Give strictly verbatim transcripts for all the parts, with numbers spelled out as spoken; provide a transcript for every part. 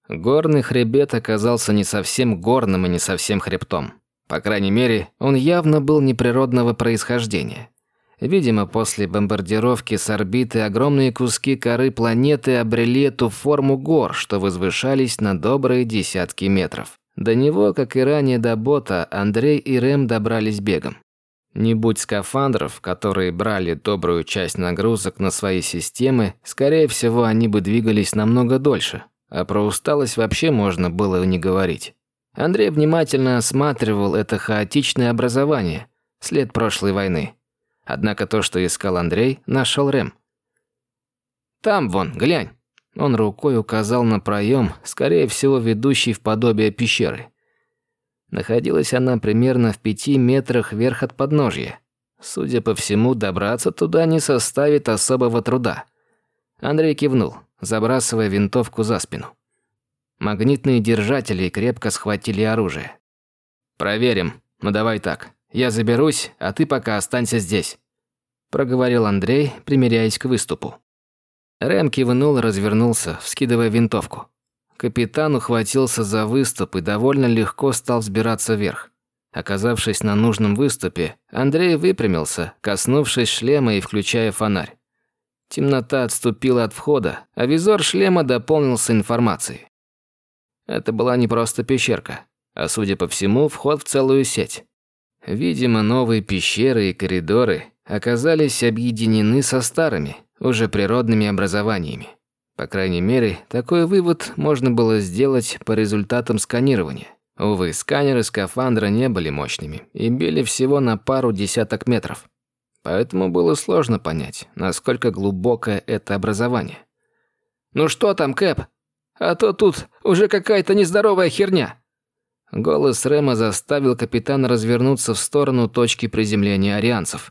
Горный хребет оказался не совсем горным и не совсем хребтом. По крайней мере, он явно был неприродного происхождения. Видимо, после бомбардировки с орбиты огромные куски коры планеты обрели эту форму гор, что возвышались на добрые десятки метров. До него, как и ранее до бота, Андрей и Рэм добрались бегом. Не будь скафандров, которые брали добрую часть нагрузок на свои системы, скорее всего, они бы двигались намного дольше, а про усталость вообще можно было и не говорить. Андрей внимательно осматривал это хаотичное образование, след прошлой войны. Однако то, что искал Андрей, нашел Рэм. «Там вон, глянь!» Он рукой указал на проем, скорее всего, ведущий в подобие пещеры. Находилась она примерно в пяти метрах вверх от подножья. Судя по всему, добраться туда не составит особого труда. Андрей кивнул, забрасывая винтовку за спину. Магнитные держатели крепко схватили оружие. «Проверим. Ну давай так. Я заберусь, а ты пока останься здесь», – проговорил Андрей, примиряясь к выступу. Рэм кивнул и развернулся, вскидывая винтовку. Капитан ухватился за выступ и довольно легко стал взбираться вверх. Оказавшись на нужном выступе, Андрей выпрямился, коснувшись шлема и включая фонарь. Темнота отступила от входа, а визор шлема дополнился информацией. Это была не просто пещерка, а, судя по всему, вход в целую сеть. Видимо, новые пещеры и коридоры оказались объединены со старыми, уже природными образованиями. По крайней мере, такой вывод можно было сделать по результатам сканирования. Увы, сканеры скафандра не были мощными и били всего на пару десяток метров. Поэтому было сложно понять, насколько глубокое это образование. «Ну что там, Кэп? А то тут уже какая-то нездоровая херня!» Голос Рэма заставил капитана развернуться в сторону точки приземления арианцев.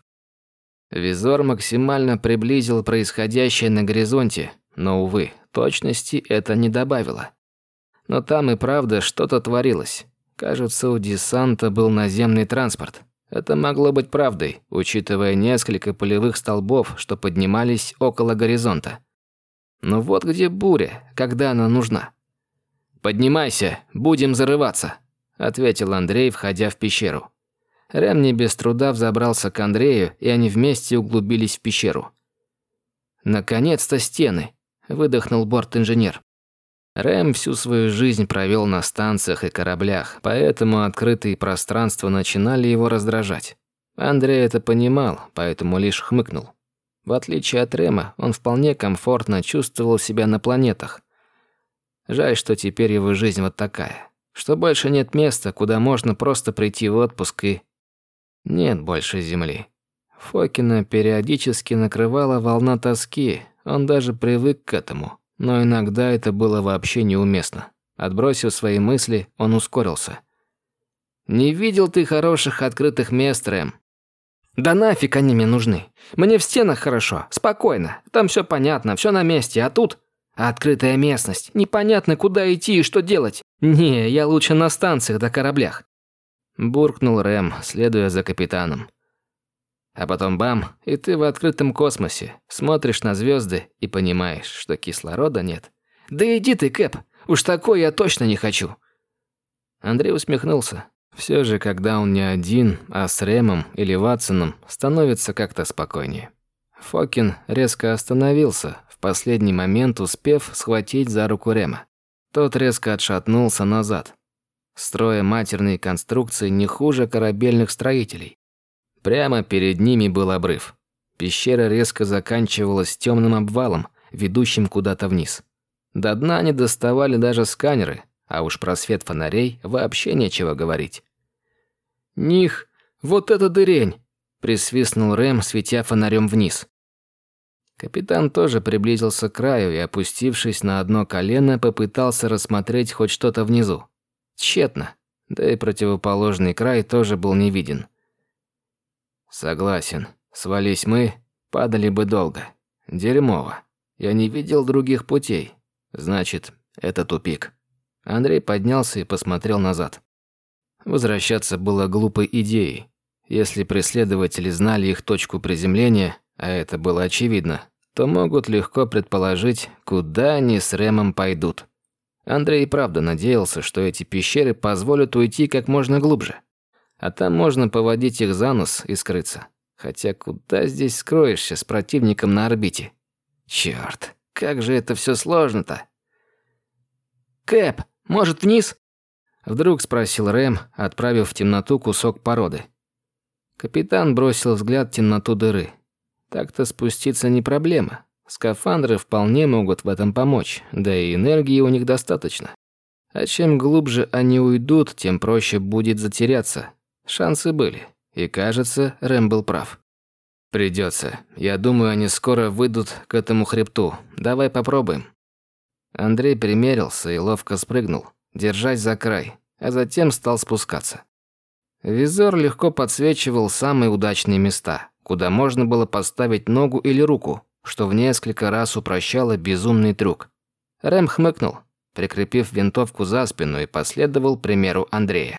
Визор максимально приблизил происходящее на горизонте, но, увы, точности это не добавило. Но там и правда что-то творилось. Кажется, у десанта был наземный транспорт. Это могло быть правдой, учитывая несколько полевых столбов, что поднимались около горизонта. Но вот где буря, когда она нужна. «Поднимайся, будем зарываться», – ответил Андрей, входя в пещеру. Рэм не без труда взобрался к Андрею, и они вместе углубились в пещеру. «Наконец-то стены», – выдохнул борт-инженер. Рэм всю свою жизнь провел на станциях и кораблях, поэтому открытые пространства начинали его раздражать. Андрей это понимал, поэтому лишь хмыкнул. В отличие от Рэма, он вполне комфортно чувствовал себя на планетах. Жаль, что теперь его жизнь вот такая, что больше нет места, куда можно просто прийти в отпуск и... Нет больше земли. Фокина периодически накрывала волна тоски, он даже привык к этому. Но иногда это было вообще неуместно. Отбросив свои мысли, он ускорился. «Не видел ты хороших открытых мест, Рэм?» «Да нафиг они мне нужны. Мне в стенах хорошо, спокойно. Там все понятно, все на месте, а тут... Открытая местность, непонятно куда идти и что делать. Не, я лучше на станциях да кораблях». Буркнул Рэм, следуя за капитаном. А потом бам, и ты в открытом космосе, смотришь на звезды и понимаешь, что кислорода нет. «Да иди ты, Кэп, уж такое я точно не хочу». Андрей усмехнулся. Все же, когда он не один, а с Рэмом или Ватсоном, становится как-то спокойнее. Фокин резко остановился, в последний момент успев схватить за руку Рэма. Тот резко отшатнулся назад, строя матерные конструкции не хуже корабельных строителей. Прямо перед ними был обрыв. Пещера резко заканчивалась темным обвалом, ведущим куда-то вниз. До дна не доставали даже сканеры, а уж про свет фонарей вообще нечего говорить. «Них, вот это дырень!» – присвистнул Рэм, светя фонарем вниз. Капитан тоже приблизился к краю и, опустившись на одно колено, попытался рассмотреть хоть что-то внизу. Тщетно, да и противоположный край тоже был не виден. «Согласен. Свались мы, падали бы долго. Дерьмово. Я не видел других путей. Значит, это тупик». Андрей поднялся и посмотрел назад. Возвращаться было глупой идеей. Если преследователи знали их точку приземления, а это было очевидно, то могут легко предположить, куда они с Рэмом пойдут. Андрей и правда надеялся, что эти пещеры позволят уйти как можно глубже. А там можно поводить их за нос и скрыться. Хотя куда здесь скроешься с противником на орбите? Чёрт, как же это всё сложно-то. «Кэп, может, вниз?» Вдруг спросил Рэм, отправив в темноту кусок породы. Капитан бросил взгляд в темноту дыры. Так-то спуститься не проблема. Скафандры вполне могут в этом помочь, да и энергии у них достаточно. А чем глубже они уйдут, тем проще будет затеряться. Шансы были. И кажется, Рэм был прав. «Придется. Я думаю, они скоро выйдут к этому хребту. Давай попробуем». Андрей примерился и ловко спрыгнул, держась за край, а затем стал спускаться. Визор легко подсвечивал самые удачные места, куда можно было поставить ногу или руку, что в несколько раз упрощало безумный трюк. Рэм хмыкнул, прикрепив винтовку за спину, и последовал примеру Андрея.